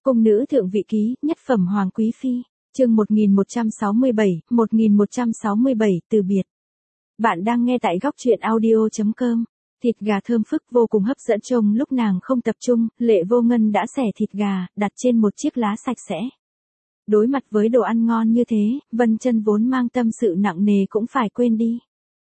Cung nữ thượng vị ký, nhất phẩm hoàng quý phi, chương 1167, từ biệt. Bạn đang nghe tại góc truyện audio.com. Thịt gà thơm phức vô cùng hấp dẫn. Trông lúc nàng không tập trung, Lệ Vô Ngân đã xẻ thịt gà, đặt trên một chiếc lá sạch sẽ. Đối mặt với đồ ăn ngon như thế, Vân Chân vốn mang tâm sự nặng nề cũng phải quên đi.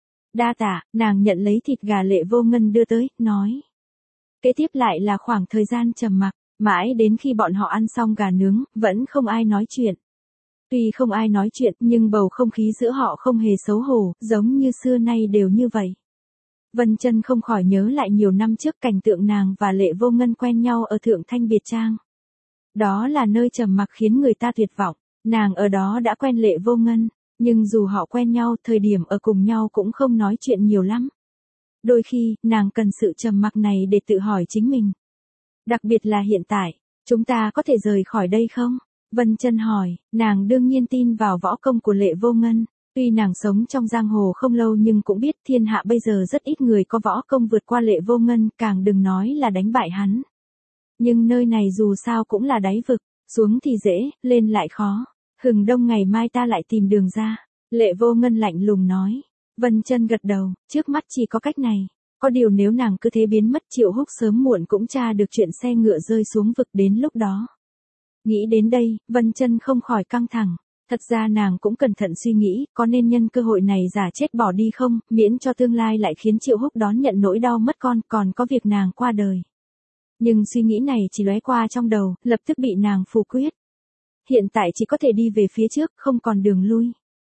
Đa tạ, nàng nhận lấy thịt gà Lệ Vô Ngân đưa tới, nói. Kế tiếp lại là khoảng thời gian trầm mặc, mãi đến khi bọn họ ăn xong gà nướng, vẫn không ai nói chuyện. Tuy không ai nói chuyện, nhưng bầu không khí giữa họ không hề xấu hổ, giống như xưa nay đều như vậy. Vân Chân không khỏi nhớ lại nhiều năm trước cảnh tượng nàng và Lệ Vô Ngân quen nhau ở Thượng Thanh Biệt Trang. Đó là nơi trầm mặc khiến người ta tuyệt vọng, nàng ở đó đã quen Lệ Vô Ngân, nhưng dù họ quen nhau, thời điểm ở cùng nhau cũng không nói chuyện nhiều lắm. Đôi khi, nàng cần sự trầm mặc này để tự hỏi chính mình. Đặc biệt là hiện tại, chúng ta có thể rời khỏi đây không? Vân Chân hỏi, nàng đương nhiên tin vào võ công của Lệ Vô Ngân. Tuy nàng sống trong giang hồ không lâu nhưng cũng biết thiên hạ bây giờ rất ít người có võ công vượt qua Lệ Vô Ngân, càng đừng nói là đánh bại hắn. Nhưng nơi này dù sao cũng là đáy vực, xuống thì dễ, lên lại khó. Hừng đông ngày mai ta lại tìm đường ra. Lệ Vô Ngân lạnh lùng nói. Vân Chân gật đầu, trước mắt chỉ có cách này. Có điều nếu nàng cứ thế biến mất, Triệu Húc sớm muộn cũng tra được chuyện xe ngựa rơi xuống vực đến lúc đó. Nghĩ đến đây, Vân Chân không khỏi căng thẳng. Thật ra nàng cũng cẩn thận suy nghĩ, có nên nhân cơ hội này giả chết bỏ đi không, miễn cho tương lai lại khiến Triệu Húc đón nhận nỗi đau mất con, còn có việc nàng qua đời. Nhưng suy nghĩ này chỉ lóe qua trong đầu, lập tức bị nàng phủ quyết. Hiện tại chỉ có thể đi về phía trước, không còn đường lui.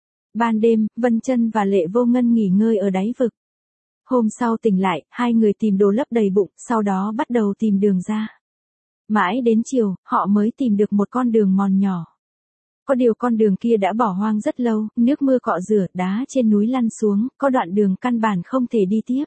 Ban đêm, Vân Chân và Lệ Vô Ngân nghỉ ngơi ở đáy vực. Hôm sau tỉnh lại, hai người tìm đồ lấp đầy bụng, sau đó bắt đầu tìm đường ra. Mãi đến chiều, họ mới tìm được một con đường mòn nhỏ. Có điều con đường kia đã bỏ hoang rất lâu, nước mưa cọ rửa, đá trên núi lăn xuống, có đoạn đường căn bản không thể đi tiếp.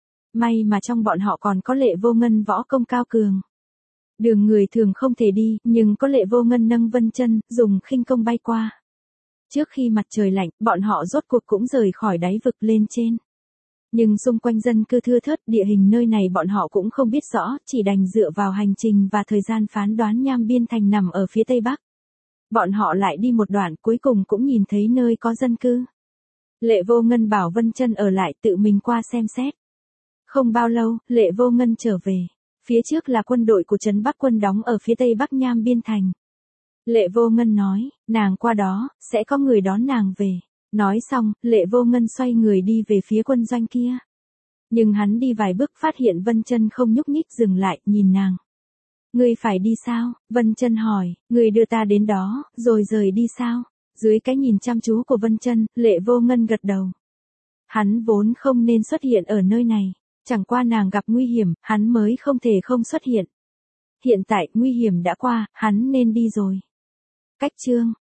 May mà trong bọn họ còn có Lệ Vô Ngân võ công cao cường. Đường người thường không thể đi, nhưng có Lệ Vô Ngân nâng Vân Chân, dùng khinh công bay qua. Trước khi mặt trời lạnh, bọn họ rốt cuộc cũng rời khỏi đáy vực lên trên. Nhưng xung quanh dân cư thưa thớt, địa hình nơi này bọn họ cũng không biết rõ, chỉ đành dựa vào hành trình và thời gian phán đoán Nham Biên Thành nằm ở phía tây bắc. Bọn họ lại đi một đoạn, cuối cùng cũng nhìn thấy nơi có dân cư. Lệ Vô Ngân bảo Vân Chân ở lại tự mình qua xem xét. Không bao lâu, Lệ Vô Ngân trở về. Phía trước là quân đội của trấn Bắc quân đóng ở phía tây bắc Nham Biên Thành. Lệ Vô Ngân nói, nàng qua đó, sẽ có người đón nàng về. Nói xong, Lệ Vô Ngân xoay người đi về phía quân doanh kia. Nhưng hắn đi vài bước phát hiện Vân Chân không nhúc nhích, dừng lại, nhìn nàng. Ngươi phải đi sao? Vân Chân hỏi, ngươi đưa ta đến đó, rồi rời đi sao? Dưới cái nhìn chăm chú của Vân Chân, Lệ Vô Ngân gật đầu. Hắn vốn không nên xuất hiện ở nơi này, chẳng qua nàng gặp nguy hiểm, hắn mới không thể không xuất hiện. Hiện tại, nguy hiểm đã qua, hắn nên đi rồi. Cách chương